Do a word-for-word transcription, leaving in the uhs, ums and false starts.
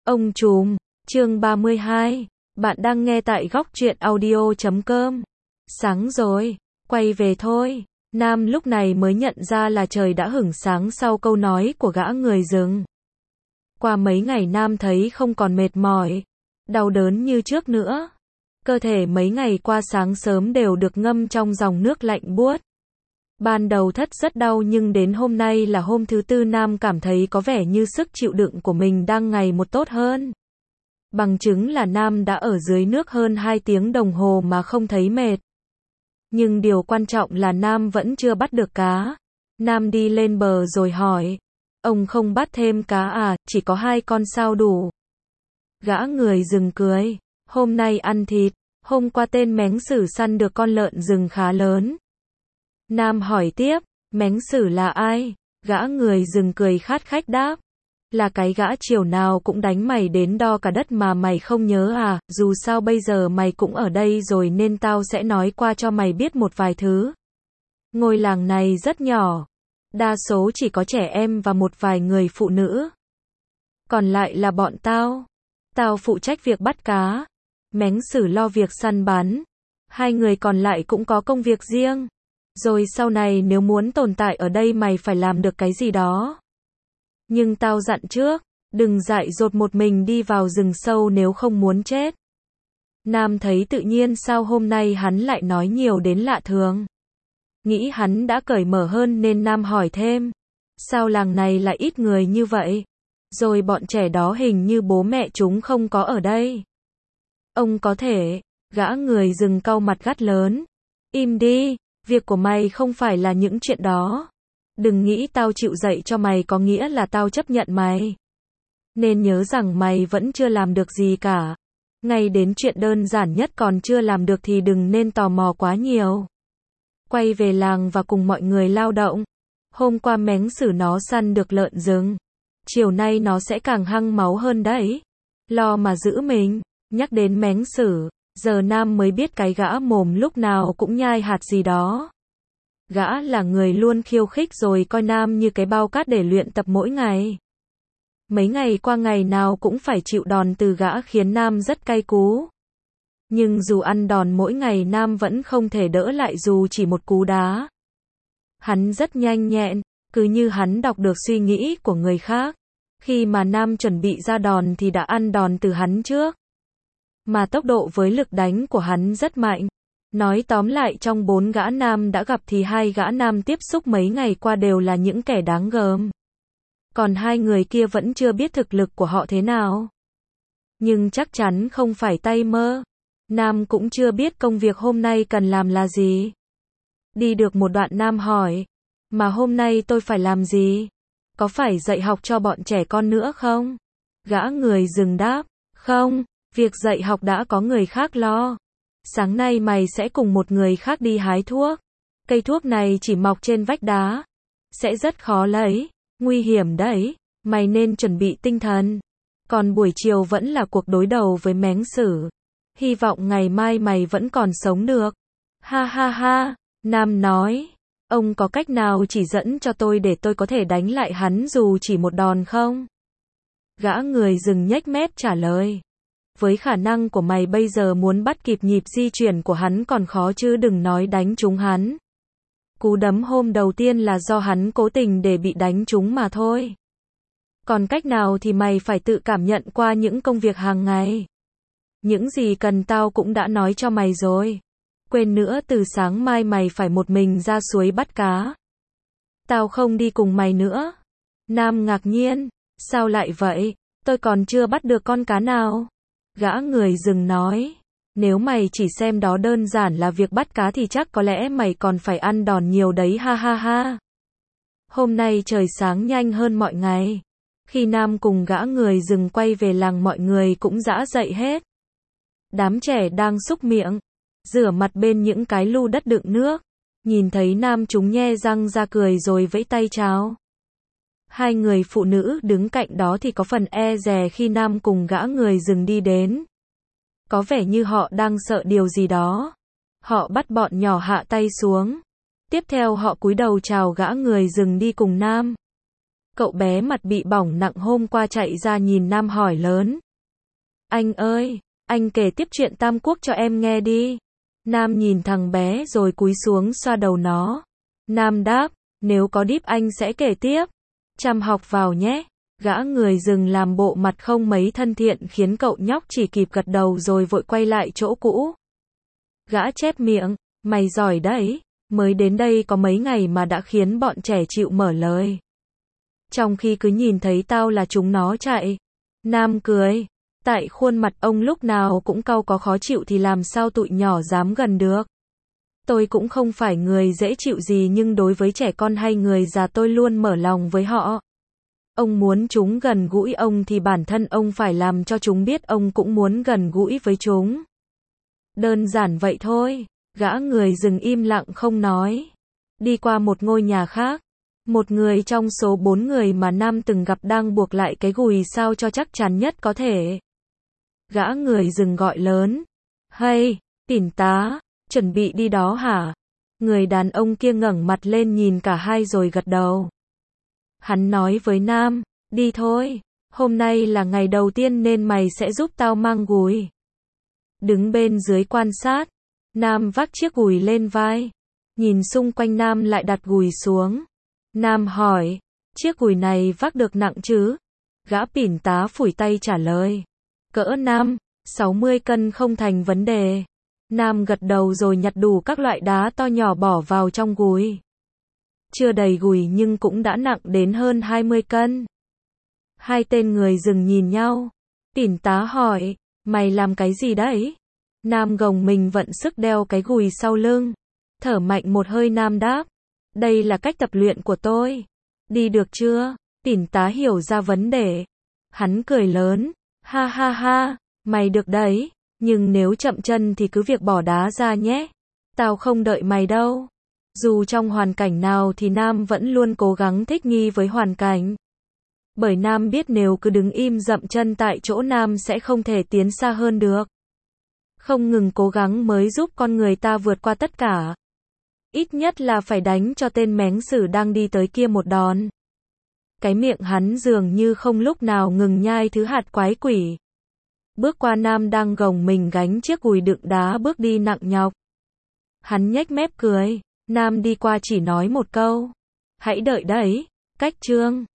Ông trùm, chương ba mươi hai. Bạn đang nghe tại góc truyện audio chấm com. Sáng rồi, quay về thôi. Nam lúc này mới nhận ra là trời đã hửng sáng sau câu nói của gã người rừng. Qua mấy ngày Nam thấy không còn mệt mỏi, đau đớn như trước nữa. Cơ thể mấy ngày qua sáng sớm đều được ngâm trong dòng nước lạnh buốt. Ban đầu thất rất đau nhưng đến hôm nay là hôm thứ tư Nam cảm thấy có vẻ như sức chịu đựng của mình đang ngày một tốt hơn. Bằng chứng là Nam đã ở dưới nước hơn hai tiếng đồng hồ mà không thấy mệt. Nhưng điều quan trọng là Nam vẫn chưa bắt được cá. Nam đi lên bờ rồi hỏi, ông không bắt thêm cá à, chỉ có hai con sao đủ. Gã người rừng cười, hôm nay ăn thịt, hôm qua tên méng sử săn được con lợn rừng khá lớn. Nam hỏi tiếp, méng sử là ai? Gã người rừng cười khát khách đáp, là cái gã chiều nào cũng đánh mày đến đo cả đất mà mày không nhớ à, dù sao bây giờ mày cũng ở đây rồi nên tao sẽ nói qua cho mày biết một vài thứ. Ngôi làng này rất nhỏ, đa số chỉ có trẻ em và một vài người phụ nữ. Còn lại là bọn tao. Tao phụ trách việc bắt cá, méng sử lo việc săn bắn. Hai người còn lại cũng có công việc riêng. Rồi sau này nếu muốn tồn tại ở đây mày phải làm được cái gì đó. Nhưng tao dặn trước, đừng dại dột một mình đi vào rừng sâu nếu không muốn chết. Nam thấy tự nhiên sao hôm nay hắn lại nói nhiều đến lạ thường. Nghĩ hắn đã cởi mở hơn nên Nam hỏi thêm, sao làng này lại ít người như vậy? Rồi bọn trẻ đó hình như bố mẹ chúng không có ở đây. Ông có thể, gã người rừng cau mặt gắt lớn, im đi, việc của mày không phải là những chuyện đó. Đừng nghĩ tao chịu dạy cho mày có nghĩa là tao chấp nhận mày. Nên nhớ rằng mày vẫn chưa làm được gì cả. Ngay đến chuyện đơn giản nhất còn chưa làm được thì đừng nên tò mò quá nhiều. Quay về làng và cùng mọi người lao động. Hôm qua méng sử nó săn được lợn rừng. Chiều nay nó sẽ càng hăng máu hơn đấy. Lo mà giữ mình. Nhắc đến méng sử, giờ Nam mới biết cái gã mồm lúc nào cũng nhai hạt gì đó. Gã là người luôn khiêu khích rồi coi Nam như cái bao cát để luyện tập mỗi ngày. Mấy ngày qua ngày nào cũng phải chịu đòn từ gã khiến Nam rất cay cú. Nhưng dù ăn đòn mỗi ngày Nam vẫn không thể đỡ lại dù chỉ một cú đá. Hắn rất nhanh nhẹn, cứ như hắn đọc được suy nghĩ của người khác. Khi mà Nam chuẩn bị ra đòn thì đã ăn đòn từ hắn trước. Mà tốc độ với lực đánh của hắn rất mạnh. Nói tóm lại trong bốn gã Nam đã gặp thì hai gã Nam tiếp xúc mấy ngày qua đều là những kẻ đáng gờm. Còn hai người kia vẫn chưa biết thực lực của họ thế nào. Nhưng chắc chắn không phải tay mơ. Nam cũng chưa biết công việc hôm nay cần làm là gì. Đi được một đoạn Nam hỏi, mà hôm nay tôi phải làm gì? Có phải dạy học cho bọn trẻ con nữa không? Gã người rừng đáp, không, việc dạy học đã có người khác lo. Sáng nay mày sẽ cùng một người khác đi hái thuốc. Cây thuốc này chỉ mọc trên vách đá. Sẽ rất khó lấy. Nguy hiểm đấy. Mày nên chuẩn bị tinh thần. Còn buổi chiều vẫn là cuộc đối đầu với méng sử. Hy vọng ngày mai mày vẫn còn sống được. Ha ha ha. Nam nói. Ông có cách nào chỉ dẫn cho tôi để tôi có thể đánh lại hắn dù chỉ một đòn không? Gã người rừng nhếch mép trả lời. Với khả năng của mày bây giờ muốn bắt kịp nhịp di chuyển của hắn còn khó chứ đừng nói đánh trúng hắn. Cú đấm hôm đầu tiên là do hắn cố tình để bị đánh trúng mà thôi. Còn cách nào thì mày phải tự cảm nhận qua những công việc hàng ngày. Những gì cần tao cũng đã nói cho mày rồi. Quên nữa từ sáng mai mày phải một mình ra suối bắt cá. Tao không đi cùng mày nữa. Nam ngạc nhiên, sao lại vậy? Tôi còn chưa bắt được con cá nào. Gã người rừng nói, nếu mày chỉ xem đó đơn giản là việc bắt cá thì chắc có lẽ mày còn phải ăn đòn nhiều đấy ha ha ha. Hôm nay trời sáng nhanh hơn mọi ngày. Khi Nam cùng gã người rừng quay về làng mọi người cũng dã dậy hết. Đám trẻ đang súc miệng, rửa mặt bên những cái lu đất đựng nước. Nhìn thấy Nam chúng nhe răng ra cười rồi vẫy tay chào. Hai người phụ nữ đứng cạnh đó thì có phần e dè khi Nam cùng gã người rừng đi đến. Có vẻ như họ đang sợ điều gì đó. Họ bắt bọn nhỏ hạ tay xuống. Tiếp theo họ cúi đầu chào gã người rừng đi cùng Nam. Cậu bé mặt bị bỏng nặng hôm qua chạy ra nhìn Nam hỏi lớn. Anh ơi, anh kể tiếp chuyện Tam Quốc cho em nghe đi. Nam nhìn thằng bé rồi cúi xuống xoa đầu nó. Nam đáp, nếu có díp anh sẽ kể tiếp. Chăm học vào nhé. Gã người rừng làm bộ mặt không mấy thân thiện khiến cậu nhóc chỉ kịp gật đầu rồi vội quay lại chỗ cũ. Gã chép miệng, mày giỏi đấy, mới đến đây có mấy ngày mà đã khiến bọn trẻ chịu mở lời. Trong khi cứ nhìn thấy tao là chúng nó chạy. Nam cười, tại khuôn mặt ông lúc nào cũng cau có khó chịu thì làm sao tụi nhỏ dám gần được. Tôi cũng không phải người dễ chịu gì nhưng đối với trẻ con hay người già tôi luôn mở lòng với họ. Ông muốn chúng gần gũi ông thì bản thân ông phải làm cho chúng biết ông cũng muốn gần gũi với chúng. Đơn giản vậy thôi. Gã người rừng im lặng không nói. Đi qua một ngôi nhà khác. Một người trong số bốn người mà Nam từng gặp đang buộc lại cái gùi sao cho chắc chắn nhất có thể. Gã người rừng gọi lớn. Hey, tỉn tá, chuẩn bị đi đó hả? Người đàn ông kia ngẩng mặt lên nhìn cả hai rồi gật đầu. Hắn nói với Nam, đi thôi, hôm nay là ngày đầu tiên nên mày sẽ giúp tao mang gùi. Đứng bên dưới quan sát, Nam vác chiếc gùi lên vai. Nhìn xung quanh Nam lại đặt gùi xuống. Nam hỏi, chiếc gùi này vác được nặng chứ? Gã pỉn tá phủi tay trả lời. Cỡ năm, sáu mươi cân không thành vấn đề. Nam gật đầu rồi nhặt đủ các loại đá to nhỏ bỏ vào trong gùi. Chưa đầy gùi nhưng cũng đã nặng đến hơn hai mươi cân. Hai tên người rừng nhìn nhau. Pỉn tá hỏi, mày làm cái gì đấy? Nam gồng mình vận sức đeo cái gùi sau lưng. Thở mạnh một hơi Nam đáp. Đây là cách tập luyện của tôi. Đi được chưa? Pỉn tá hiểu ra vấn đề. Hắn cười lớn. Ha ha ha, mày được đấy. Nhưng nếu chậm chân thì cứ việc bỏ đá ra nhé. Tao không đợi mày đâu. Dù trong hoàn cảnh nào thì Nam vẫn luôn cố gắng thích nghi với hoàn cảnh. Bởi Nam biết nếu cứ đứng im dậm chân tại chỗ Nam sẽ không thể tiến xa hơn được. Không ngừng cố gắng mới giúp con người ta vượt qua tất cả. Ít nhất là phải đánh cho tên méng xử đang đi tới kia một đòn. Cái miệng hắn dường như không lúc nào ngừng nhai thứ hạt quái quỷ. Bước qua Nam đang gồng mình gánh chiếc gùi đựng đá bước đi nặng nhọc. Hắn nhếch mép cười. Nam đi qua chỉ nói một câu. Hãy đợi đấy, cách trương.